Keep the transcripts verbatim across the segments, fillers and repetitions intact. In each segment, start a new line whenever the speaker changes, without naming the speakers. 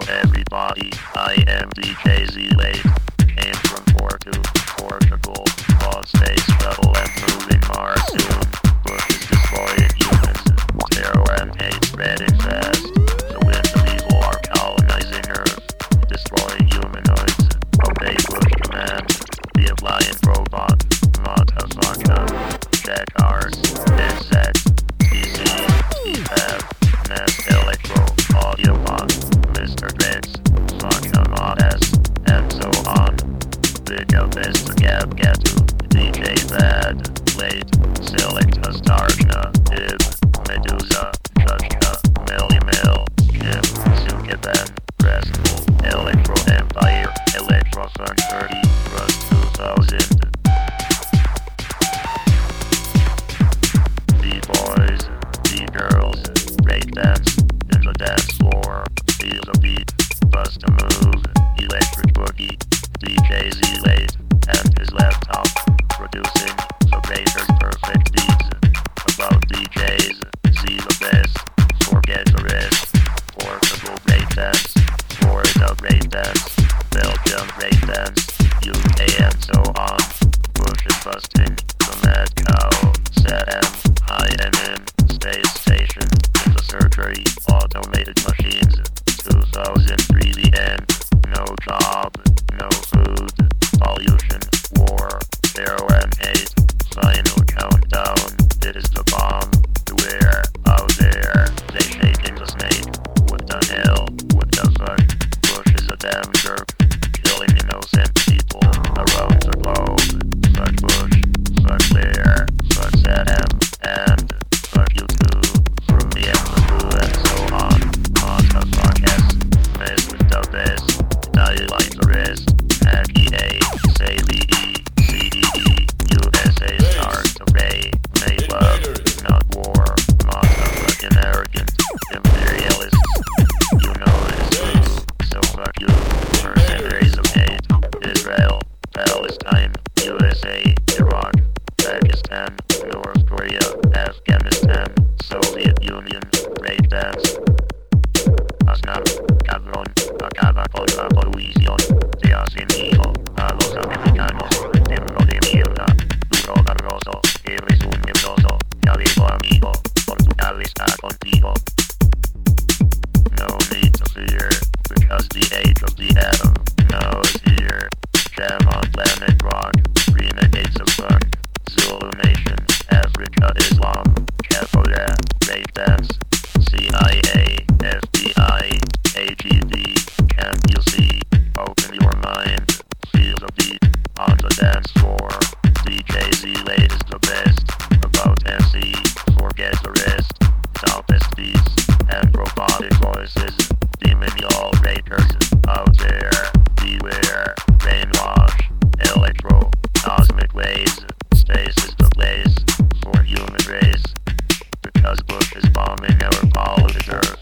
everybody, I am D J Z-Late. Came from Porto, Portugal. Thought space travel and moving Mars soon. But is destroying humans. Terror and hate spreading fast. The winds of evil are colonizing Earth. Destroying humanoids. Obey Bush commands. Be a flying robot. Motherfucker. Check ours. Insect. T C. T-Pad. Nest Electro. Audiobot. Mister Drex. Fucking Modest. And so on. Big up Mister Gab Gatu. D J Bad. Late. Selecta Starshna. Ib. Medusa. Jushka. Millie Mill. Kim. Sukiban. Restful. Electro Empire. Electro Fun thirty. Rust two thousand. D-boys. D-girls. Breakdance. In the dance floor. Feel the beat. Bust a move. Electric boogie. D J Z-Late. And his laptop. Producing the Breakers perfect beats. About D Js. See the best. Forget the rest. Portugal breakdance. Florida breakdance. Belgium breakdance. U K and so on. Bush is busting. The mad cow. Saddam. I am in. Space station. In the surgery. Automated machines. two thousand three the end. No job. No food. Pollution. War. Terror and hate. Final countdown. It is the bomb. Beware. Out there. They shaking the snake. What the hell? What the fuck? Bush is a damn jerk. Killing innocent people around the globe. Fuck Bush. Fuck Blair. Fuck Saddam. And fuck you too. From me and the blue and so on. Motherfuckers. Mess with the best. Die like the rest. Hacky A. Say B E. C D E. U S A start to pray. Make love. Not war. Motherfucking arrogant. Imperialists. You know it's true. So fuck you. Mercenaries of hate. Israel. Palestine. U S A. Iraq. Pakistan. North Korea. Afghanistan. Soviet Union. Breakdance. Aznar. Cabrón. Acaba por la polución. Se hacen hijo a los americanos. Tiemblo de mierda. Duro barroso. Eres un miedoso. Ya digo amigo. Portugal está contigo. No need to fear. Because the age of the atom now is here. Jam on planet rock. Renegades of fun. Zulu Nation. Africa Islam. Capoeira. Breakdance. C I A. F B I. A G D. Can't you see? Open your mind. Feel the beat. On the dance floor. D J Z-Late is the best. About M C. Forget the rest. Toughest beats. And robotic voices. Demon y'all breakers. Out there. Beware. Brainwash. Electro. Cosmic waves. Space is the place. For human race. Because Bush is bombing our polluted earth.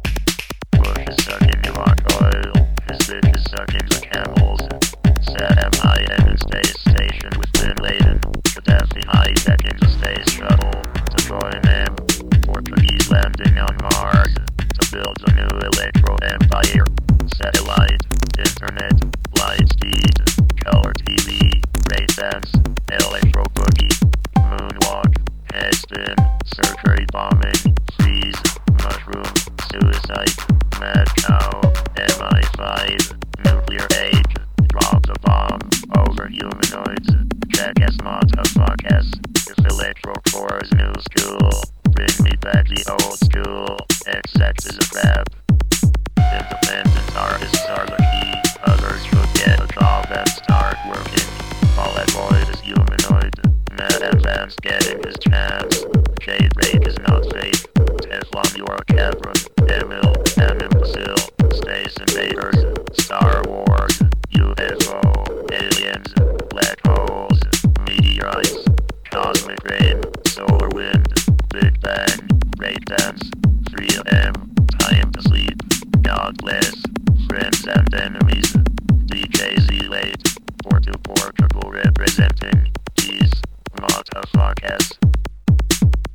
Bush is sucking Iraq oil. His bitch is sucking the camels. Saddam Hussein in space station with Bin Laden. Gaddafi hijacking the space shuttle to join him. Portuguese landing on Mars to build a new electro empire. Satellite, internet, light speed, color T V, breakdance, electro boogie, moonwalk, headspin, surgery bombing, freeze, mushroom, suicide, mad cow, M I five, nuclear age, drop the bomb, over humanoids, jackass motherfuckers, if electro core is new school, bring me back the old school, X-Sex is a trap. Independent artists are the key, others should get a job and start working. Paulette Boyd is humanoid, Matt Advance getting his chance. Jade Rake is not fake, Teflon you're a cavern, Emil, an imbecile, Space Invaders, Star Wars, U F O, aliens, black holes, meteorites, cosmic rain, solar wind, Big Bang, breakdance, three M, time to sleep, God bless, friends and enemies, D J Z-Late, Porto Portugal representing, peace, motherfuckers.